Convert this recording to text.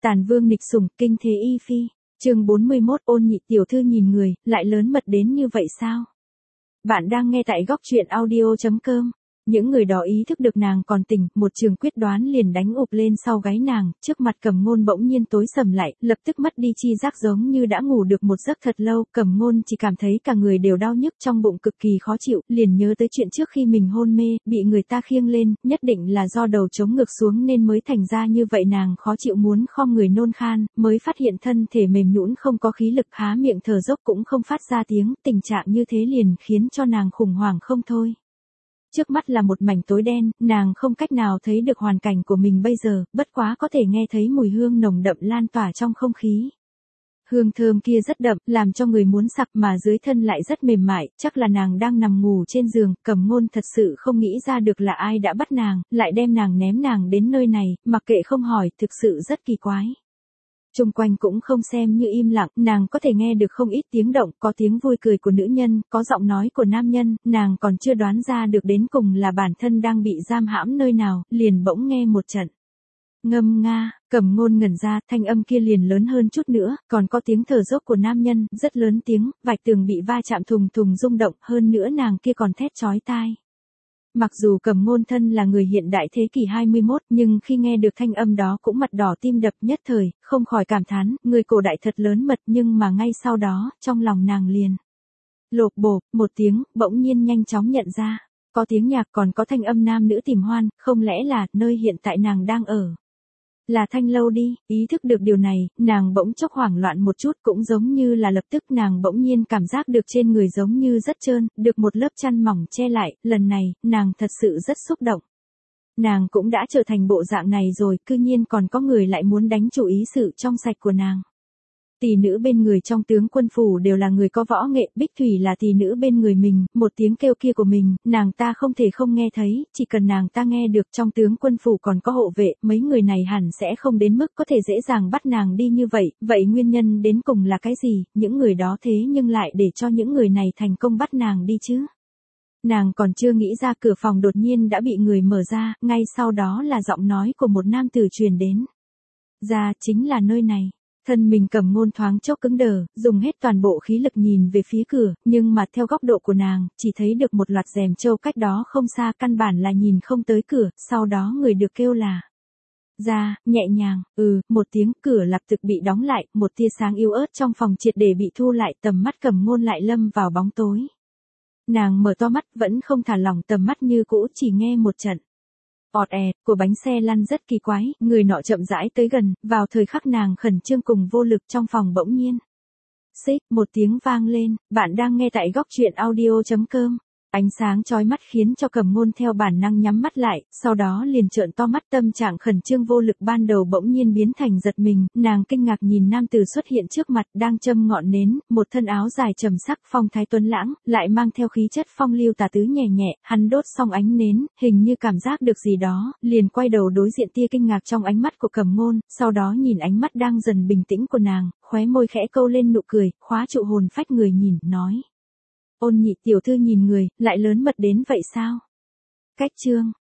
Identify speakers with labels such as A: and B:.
A: Tàn vương nghịch sủng, kinh thế y phi. Chương 41, Ôn Nhị tiểu thư nhìn người, lại lớn mật đến như vậy sao? Bạn đang nghe tại góc truyện audio.com. Những người đó ý thức được nàng còn tỉnh, một trường quyết đoán liền đánh ụp lên sau gáy nàng, trước mặt Cẩm Ngôn bỗng nhiên tối sầm lại, lập tức mất đi chi giác giống như đã ngủ được một giấc thật lâu, Cẩm Ngôn chỉ cảm thấy cả người đều đau nhức trong bụng cực kỳ khó chịu, liền nhớ tới chuyện trước khi mình hôn mê, bị người ta khiêng lên, nhất định là do đầu chống ngược xuống nên mới thành ra như vậy, nàng khó chịu muốn khom người nôn khan, mới phát hiện thân thể mềm nhũn không có khí lực, há miệng thở dốc cũng không phát ra tiếng, tình trạng như thế liền khiến cho nàng khủng hoảng không thôi. Trước mắt là một mảnh tối đen, nàng không cách nào thấy được hoàn cảnh của mình bây giờ, bất quá có thể nghe thấy mùi hương nồng đậm lan tỏa trong không khí. Hương thơm kia rất đậm, làm cho người muốn sặc mà dưới thân lại rất mềm mại, chắc là nàng đang nằm ngủ trên giường, Cẩm Ngôn thật sự không nghĩ ra được là ai đã bắt nàng, lại đem nàng ném nàng đến nơi này, mặc kệ không hỏi, thực sự rất kỳ quái. Chung quanh cũng không xem như im lặng, nàng có thể nghe được không ít tiếng động, có tiếng vui cười của nữ nhân, có giọng nói của nam nhân, nàng còn chưa đoán ra được đến cùng là bản thân đang bị giam hãm nơi nào, liền bỗng nghe một trận ngâm nga, Cẩm Ngôn ngẩn ra, thanh âm kia liền lớn hơn chút nữa, còn có tiếng thở dốc của nam nhân, rất lớn tiếng, vạch tường bị va chạm thùng thùng rung động, hơn nữa nàng kia còn thét chói tai. Mặc dù Cẩm Ngôn thân là người hiện đại thế kỷ 21, nhưng khi nghe được thanh âm đó cũng mặt đỏ tim đập nhất thời, không khỏi cảm thán, người cổ đại thật lớn mật, nhưng mà ngay sau đó, trong lòng nàng liền lộp bộp, một tiếng, bỗng nhiên nhanh chóng nhận ra, có tiếng nhạc còn có thanh âm nam nữ tìm hoan, không lẽ là nơi hiện tại nàng đang ở là Thanh Lâu đi, ý thức được điều này, nàng bỗng chốc hoảng loạn một chút, cũng giống như là lập tức nàng bỗng nhiên cảm giác được trên người giống như rất trơn, được một lớp chăn mỏng che lại, lần này, nàng thật sự rất xúc động. Nàng cũng đã trở thành bộ dạng này rồi, cư nhiên còn có người lại muốn đánh chủ ý sự trong sạch của nàng. Tỷ nữ bên người trong tướng quân phủ đều là người có võ nghệ, Bích Thủy là tỷ nữ bên người mình, một tiếng kêu kia của mình, nàng ta không thể không nghe thấy, chỉ cần nàng ta nghe được, trong tướng quân phủ còn có hộ vệ, mấy người này hẳn sẽ không đến mức có thể dễ dàng bắt nàng đi như vậy, vậy nguyên nhân đến cùng là cái gì, những người đó thế nhưng lại để cho những người này thành công bắt nàng đi chứ. Nàng còn chưa nghĩ ra, cửa phòng đột nhiên đã bị người mở ra, ngay sau đó là giọng nói của một nam tử truyền đến. Ra, chính là nơi này. Thân mình Cẩm Ngôn thoáng chốc cứng đờ, dùng hết toàn bộ khí lực nhìn về phía cửa, nhưng mà theo góc độ của nàng, chỉ thấy được một loạt rèm trâu cách đó không xa, căn bản là nhìn không tới cửa, sau đó người được kêu là ra, nhẹ nhàng, một tiếng, cửa lập tức bị đóng lại, một tia sáng yếu ớt trong phòng triệt để bị thu lại, tầm mắt Cẩm Ngôn lại lâm vào bóng tối. Nàng mở to mắt, vẫn không thả lỏng tầm mắt như cũ, chỉ nghe một trận ọt ẹt của bánh xe lăn rất kỳ quái, người nọ chậm rãi tới gần, vào thời khắc nàng khẩn trương cùng vô lực trong phòng bỗng nhiên. Xích, một tiếng vang lên, bạn đang nghe tại góc truyện audio.com. Ánh sáng chói mắt khiến cho Cẩm Ngôn theo bản năng nhắm mắt lại, sau đó liền trợn to mắt, tâm trạng khẩn trương vô lực ban đầu bỗng nhiên biến thành giật mình, nàng kinh ngạc nhìn nam tử xuất hiện trước mặt, đang châm ngọn nến, một thân áo dài trầm sắc, phong thái tuấn lãng, lại mang theo khí chất phong lưu tà tứ nhẹ nhẹ, hắn đốt xong ánh nến, hình như cảm giác được gì đó, liền quay đầu đối diện tia kinh ngạc trong ánh mắt của Cẩm Ngôn, sau đó nhìn ánh mắt đang dần bình tĩnh của nàng, khóe môi khẽ câu lên nụ cười, khóa trụ hồn phách người nhìn, nói. Ôn Nhị tiểu thư nhìn người, lại lớn mật đến vậy sao? Cách chương